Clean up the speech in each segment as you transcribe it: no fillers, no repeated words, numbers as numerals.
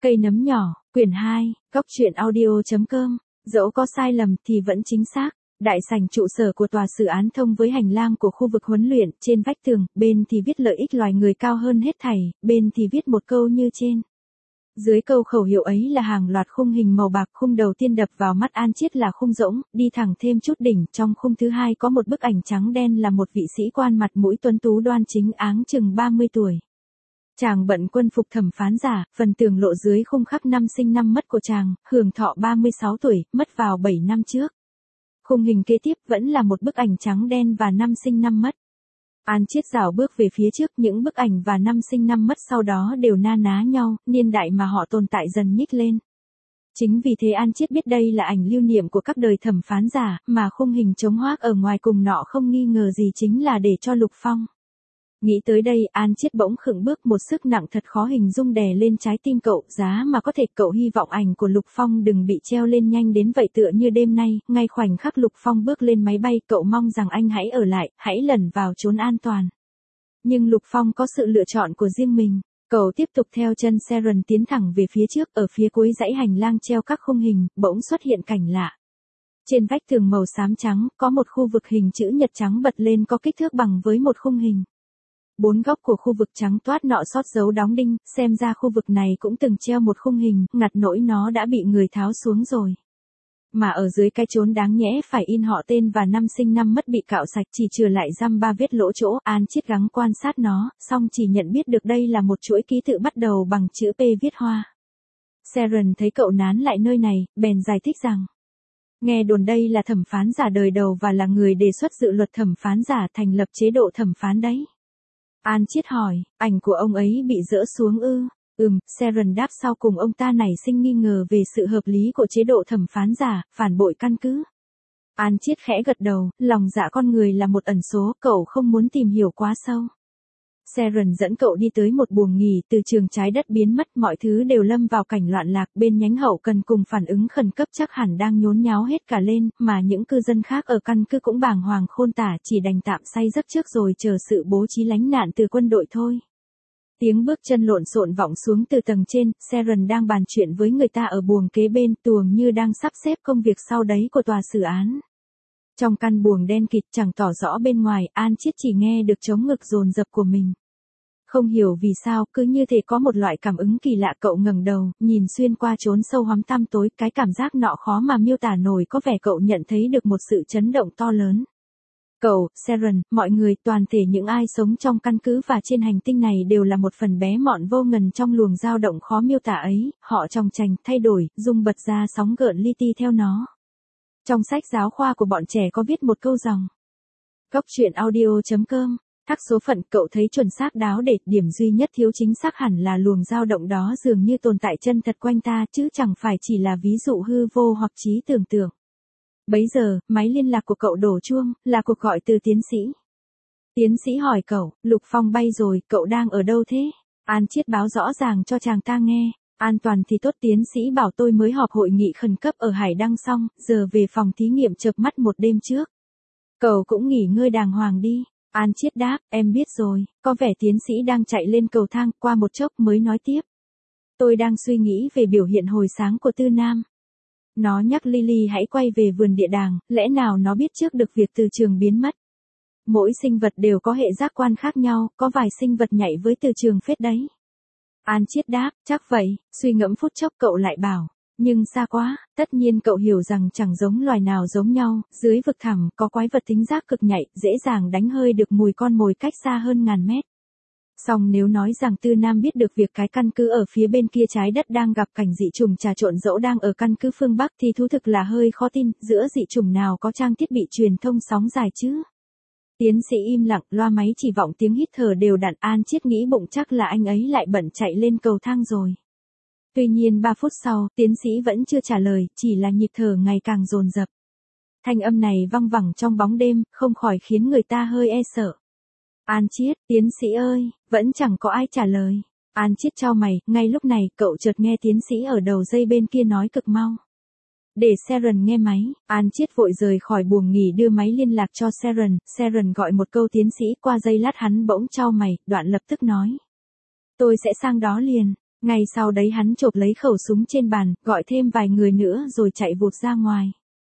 Cây nấm nhỏ, quyển 2, góc truyện audio.com, dẫu có sai lầm thì vẫn chính xác. Đại sảnh trụ sở của tòa xử án thông với hành lang của khu vực huấn luyện, trên vách tường, bên thì viết lợi ích loài người cao hơn hết thảy, bên thì viết một câu như trên. Dưới câu khẩu hiệu ấy là hàng loạt khung hình màu bạc, khung đầu tiên đập vào mắt An Chiết là khung rỗng, đi thẳng thêm chút đỉnh, trong khung thứ hai có một bức ảnh trắng đen là một vị sĩ quan mặt mũi tuấn tú đoan chính áng chừng 30 tuổi. Chàng bận quân phục thẩm phán giả, phần tường lộ dưới khung khắc năm sinh năm mất của chàng, hưởng thọ 36 tuổi, mất vào 7 năm trước. Khung hình kế tiếp vẫn là một bức ảnh trắng đen và năm sinh năm mất. An Chiết rảo bước về phía trước, những bức ảnh và năm sinh năm mất sau đó đều na ná nhau, niên đại mà họ tồn tại dần nhích lên. Chính vì thế An Chiết biết đây là ảnh lưu niệm của các đời thẩm phán giả, mà khung hình trống hoác ở ngoài cùng nọ không nghi ngờ gì chính là để cho Lục Phong. Nghĩ tới đây, An Chiết bỗng khựng bước, một sức nặng thật khó hình dung đè lên trái tim cậu, giá mà có thể cậu hy vọng ảnh của Lục Phong đừng bị treo lên nhanh đến vậy. Tựa như đêm nay, ngay khoảnh khắc Lục Phong bước lên máy bay, cậu mong rằng anh hãy ở lại, hãy lẩn vào chốn an toàn. Nhưng Lục Phong có sự lựa chọn của riêng mình, cậu tiếp tục theo chân Sharon tiến thẳng về phía trước, ở phía cuối dãy hành lang treo các khung hình, bỗng xuất hiện cảnh lạ. Trên vách tường màu xám trắng, có một khu vực hình chữ nhật trắng bật lên có kích thước bằng với một khung hình. Bốn góc của khu vực trắng toát nọ sót dấu đóng đinh, xem ra khu vực này cũng từng treo một khung hình, ngặt nỗi nó đã bị người tháo xuống rồi. Mà ở dưới cái chốn đáng nhẽ phải in họ tên và năm sinh năm mất bị cạo sạch, chỉ chừa lại dăm ba vết lỗ chỗ. An Chiết gắng quan sát nó, song chỉ nhận biết được đây là một chuỗi ký tự bắt đầu bằng chữ P viết hoa. Sharon thấy cậu nán lại nơi này, bèn giải thích rằng, nghe đồn đây là thẩm phán giả đời đầu và là người đề xuất dự luật thẩm phán giả, thành lập chế độ thẩm phán đấy. An Chiết hỏi, ảnh của ông ấy bị dỡ xuống ư? Sharon đáp, sau cùng ông ta nảy sinh nghi ngờ về sự hợp lý của chế độ thẩm phán giả, phản bội căn cứ. An Chiết khẽ gật đầu, lòng dạ con người là một ẩn số, cậu không muốn tìm hiểu quá sâu. Sharon dẫn cậu đi tới một buồng nghỉ, từ trường trái đất biến mất, mọi thứ đều lâm vào cảnh loạn lạc, bên nhánh hậu cần cùng phản ứng khẩn cấp chắc hẳn đang nhốn nháo hết cả lên, mà những cư dân khác ở căn cứ cũng bàng hoàng khôn tả, chỉ đành tạm say giấc trước rồi chờ sự bố trí lánh nạn từ quân đội thôi. Tiếng bước chân lộn xộn vọng xuống từ tầng trên, Sharon đang bàn chuyện với người ta ở buồng kế bên, tuồng như đang sắp xếp công việc sau đấy của tòa xử án. Trong căn buồng đen kịt chẳng tỏ rõ bên ngoài, An Chiết chỉ nghe được trống ngực dồn dập của mình. Không hiểu vì sao, cứ như thể có một loại cảm ứng kỳ lạ. Cậu ngẩng đầu, nhìn xuyên qua chốn sâu hoắm tăm tối, cái cảm giác nọ khó mà miêu tả nổi, có vẻ cậu nhận thấy được một sự chấn động to lớn. Cậu, Sharon, mọi người, toàn thể những ai sống trong căn cứ và trên hành tinh này đều là một phần bé mọn vô ngần trong luồng dao động khó miêu tả ấy, họ chòng chành, thay đổi, rung bật ra sóng gợn li ti theo nó. Trong sách giáo khoa của bọn trẻ có viết một câu rằng, góc truyện audio.com, thắc số phận, cậu thấy chuẩn xác đáo để, điểm duy nhất thiếu chính xác hẳn là luồng dao động đó dường như tồn tại chân thật quanh ta, chứ chẳng phải chỉ là ví dụ hư vô hoặc trí tưởng tượng. Bấy giờ, máy liên lạc của cậu đổ chuông, là cuộc gọi từ tiến sĩ. Tiến sĩ hỏi cậu, Lục Phong bay rồi, cậu đang ở đâu thế? An Chiết báo rõ ràng cho chàng ta nghe. An toàn thì tốt, tiến sĩ bảo tôi mới họp hội nghị khẩn cấp ở Hải Đăng xong, giờ về phòng thí nghiệm chợp mắt một đêm trước. Cậu cũng nghỉ ngơi đàng hoàng đi. An Chiết đáp, em biết rồi. Có vẻ tiến sĩ đang chạy lên cầu thang, qua một chốc mới nói tiếp. Tôi đang suy nghĩ về biểu hiện hồi sáng của Tư Nam. Nó nhắc Lily hãy quay về vườn địa đàng, lẽ nào nó biết trước được việc từ trường biến mất. Mỗi sinh vật đều có hệ giác quan khác nhau, có vài sinh vật nhạy với từ trường phết đấy. An Chiết đáp, chắc vậy. Suy ngẫm phút chốc cậu lại bảo, nhưng xa quá. Tất nhiên cậu hiểu rằng chẳng giống loài nào giống nhau, dưới vực thẳm có quái vật tính giác cực nhạy, dễ dàng đánh hơi được mùi con mồi cách xa hơn ngàn mét. Song nếu nói rằng Tư Nam biết được việc cái căn cứ ở phía bên kia trái đất đang gặp cảnh dị chủng trà trộn dẫu đang ở căn cứ phương Bắc thì thú thực là hơi khó tin, giữa dị chủng nào có trang thiết bị truyền thông sóng dài chứ. Tiến sĩ im lặng, loa máy chỉ vọng tiếng hít thở đều đặn. An Chiết nghĩ bụng chắc là anh ấy lại bận chạy lên cầu thang rồi. Tuy nhiên 3 phút sau, tiến sĩ vẫn chưa trả lời, chỉ là nhịp thở ngày càng dồn dập. Thanh âm này văng vẳng trong bóng đêm, không khỏi khiến người ta hơi e sợ. An Chiết, tiến sĩ ơi, vẫn chẳng có ai trả lời. An Chiết chau mày, ngay lúc này, cậu chợt nghe tiến sĩ ở đầu dây bên kia nói cực mau. Để Sharon nghe máy, An Chiết vội rời khỏi buồng nghỉ đưa máy liên lạc cho Sharon. Sharon gọi một câu tiến sĩ, qua giây lát hắn bỗng chau mày, đoạn lập tức nói. Tôi sẽ sang đó liền. Ngay sau đấy hắn chộp lấy khẩu súng trên bàn, gọi thêm vài người nữa rồi chạy vụt ra ngoài.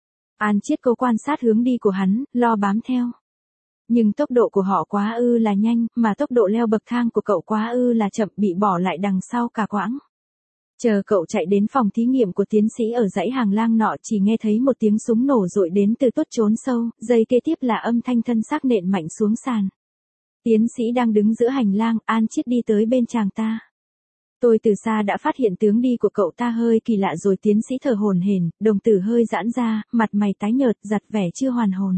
An Chiết cố quan sát hướng đi của hắn, lo bám theo. Nhưng tốc độ của họ quá ư là nhanh, mà tốc độ leo bậc thang của cậu quá ư là chậm, bị bỏ lại đằng sau cả quãng. Chờ cậu chạy đến phòng thí nghiệm của tiến sĩ ở dãy hàng lang nọ, chỉ nghe thấy một tiếng súng nổ rội đến từ tốt trốn sâu, giây kế tiếp là âm thanh thân xác nện mạnh xuống sàn. Tiến sĩ đang đứng giữa hành lang, An Chiết đi tới bên chàng ta. Tôi từ xa đã phát hiện tướng đi của cậu ta hơi kỳ lạ rồi. Tiến sĩ thở hổn hển, đồng tử hơi giãn ra, mặt mày tái nhợt, giặt vẻ chưa hoàn hồn.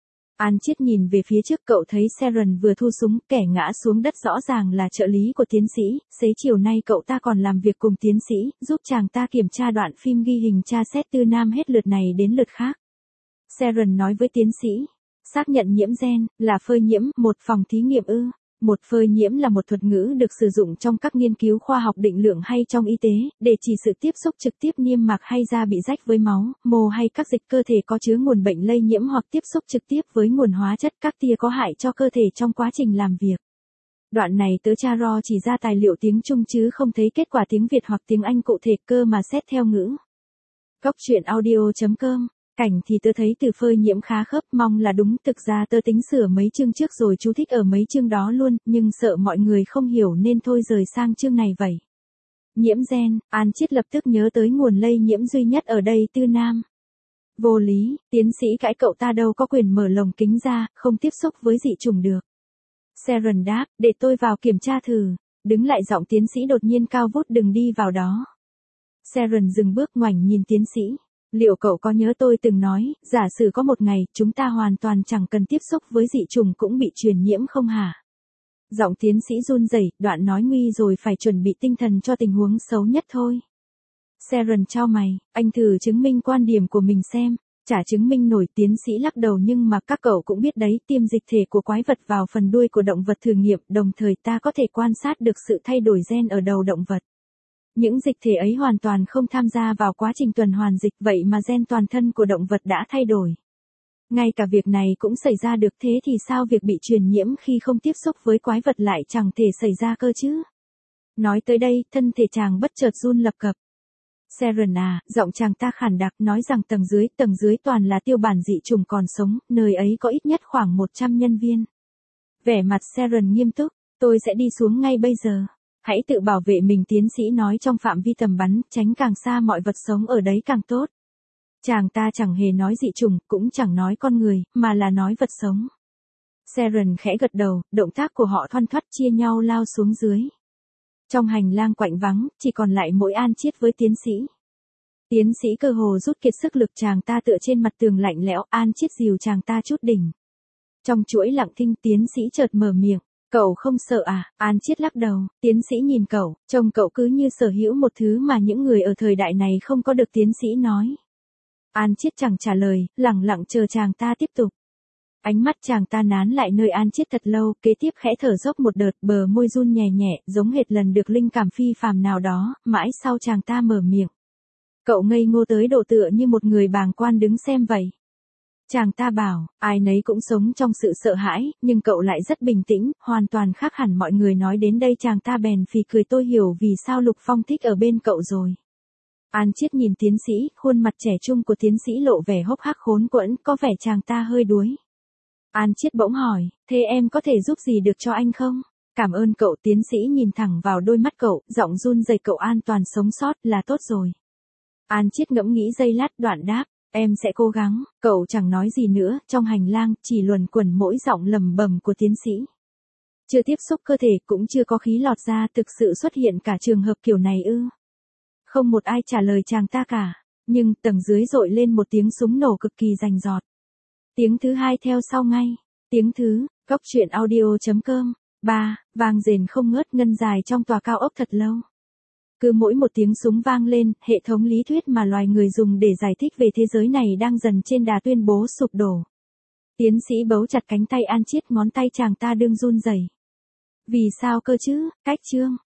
An Chiết nhìn về phía trước, cậu thấy Sharon vừa thu súng, kẻ ngã xuống đất rõ ràng là trợ lý của tiến sĩ. Xế chiều nay cậu ta còn làm việc cùng tiến sĩ, giúp chàng ta kiểm tra đoạn phim ghi hình tra xét từ nam hết lượt này đến lượt khác. Sharon nói với tiến sĩ, xác nhận nhiễm gen, là phơi nhiễm, một phòng thí nghiệm ư. Một phơi nhiễm là một thuật ngữ được sử dụng trong các nghiên cứu khoa học định lượng hay trong y tế, để chỉ sự tiếp xúc trực tiếp niêm mạc hay da bị rách với máu, mồ hay các dịch cơ thể có chứa nguồn bệnh lây nhiễm hoặc tiếp xúc trực tiếp với nguồn hóa chất các tia có hại cho cơ thể trong quá trình làm việc. Đoạn này tớ tra ro chỉ ra tài liệu tiếng Trung chứ không thấy kết quả tiếng Việt hoặc tiếng Anh cụ thể cơ mà xét theo ngữ. Cóc truyện audio.com. Cảnh thì tớ thấy từ phơi nhiễm khá khớp, mong là đúng, thực ra tớ tính sửa mấy chương trước rồi chú thích ở mấy chương đó luôn, nhưng sợ mọi người không hiểu nên thôi rời sang chương này vậy. Nhiễm gen, An Chiết lập tức nhớ tới nguồn lây nhiễm duy nhất ở đây, Tư Nam. Vô lý, tiến sĩ cãi cậu ta đâu có quyền mở lồng kính ra, không tiếp xúc với dị chủng được. Sharon đáp, để tôi vào kiểm tra thử. Đứng lại, giọng tiến sĩ đột nhiên cao vút, đừng đi vào đó. Sharon dừng bước ngoảnh nhìn tiến sĩ. Liệu cậu có nhớ tôi từng nói, giả sử có một ngày, chúng ta hoàn toàn chẳng cần tiếp xúc với dị chủng cũng bị truyền nhiễm không hả? Giọng tiến sĩ run rẩy, đoạn nói nguy rồi, phải chuẩn bị tinh thần cho tình huống xấu nhất thôi. Sharon chau mày, anh thử chứng minh quan điểm của mình xem. Chả chứng minh nổi, tiến sĩ lắc đầu, nhưng mà các cậu cũng biết đấy, tiêm dịch thể của quái vật vào phần đuôi của động vật thử nghiệm, đồng thời ta có thể quan sát được sự thay đổi gen ở đầu động vật. Những dịch thể ấy hoàn toàn không tham gia vào quá trình tuần hoàn dịch, vậy mà gen toàn thân của động vật đã thay đổi. Ngay cả việc này cũng xảy ra được, thế thì sao việc bị truyền nhiễm khi không tiếp xúc với quái vật lại chẳng thể xảy ra cơ chứ? Nói tới đây, thân thể chàng bất chợt run lập cập. Sharon à, giọng chàng ta khàn đặc, nói rằng tầng dưới toàn là tiêu bản dị chủng còn sống, nơi ấy có ít nhất khoảng 100 nhân viên. Vẻ mặt Sharon nghiêm túc, tôi sẽ đi xuống ngay bây giờ. Hãy tự bảo vệ mình, tiến sĩ nói trong phạm vi tầm bắn, tránh càng xa mọi vật sống ở đấy càng tốt. Chàng ta chẳng hề nói dị chủng, cũng chẳng nói con người, mà là nói vật sống. Sharon khẽ gật đầu, động tác của họ thoăn thoắt chia nhau lao xuống dưới. Trong hành lang quạnh vắng, chỉ còn lại mỗi An Chiết với tiến sĩ. Tiến sĩ cơ hồ rút kiệt sức lực, chàng ta tựa trên mặt tường lạnh lẽo, An Chiết dìu chàng ta chút đỉnh. Trong chuỗi lặng thinh, tiến sĩ chợt mở miệng. Cậu không sợ à? An Chiết lắc đầu, tiến sĩ nhìn cậu, trông cậu cứ như sở hữu một thứ mà những người ở thời đại này không có được, tiến sĩ nói. An Chiết chẳng trả lời, lẳng lặng chờ chàng ta tiếp tục. Ánh mắt chàng ta nán lại nơi An Chiết thật lâu, kế tiếp khẽ thở dốc một đợt, bờ môi run nhẹ nhẹ, giống hệt lần được linh cảm phi phàm nào đó, mãi sau chàng ta mở miệng. Cậu ngây ngô tới độ tựa như một người bàng quan đứng xem vậy. Chàng ta bảo, ai nấy cũng sống trong sự sợ hãi, nhưng cậu lại rất bình tĩnh, hoàn toàn khác hẳn mọi người. Nói đến đây chàng ta bèn phì cười, tôi hiểu vì sao Lục Phong thích ở bên cậu rồi. An Chiết nhìn tiến sĩ, khuôn mặt trẻ trung của tiến sĩ lộ vẻ hốc hác khốn quẫn, có vẻ chàng ta hơi đuối. An Chiết bỗng hỏi, thế em có thể giúp gì được cho anh không? Cảm ơn cậu, tiến sĩ nhìn thẳng vào đôi mắt cậu, giọng run rẩy, cậu an toàn sống sót là tốt rồi. An Chiết ngẫm nghĩ giây lát, đoạn đáp. Em sẽ cố gắng. Cậu chẳng nói gì nữa, trong hành lang, chỉ luẩn quẩn mỗi giọng lầm bầm của tiến sĩ. Chưa tiếp xúc cơ thể, cũng chưa có khí lọt ra, thực sự xuất hiện cả trường hợp kiểu này ư? Không một ai trả lời chàng ta cả, nhưng tầng dưới dội lên một tiếng súng nổ cực kỳ rành rọt. Tiếng thứ hai theo sau ngay. Tiếng thứ, cóc truyện audio.com. 3, vang rền không ngớt ngân dài trong tòa cao ốc thật lâu. Cứ mỗi một tiếng súng vang lên, hệ thống lý thuyết mà loài người dùng để giải thích về thế giới này đang dần trên đà tuyên bố sụp đổ. Tiến sĩ bấu chặt cánh tay An Chiết, ngón tay chàng ta đương run rẩy. Vì sao cơ chứ? Cách chương.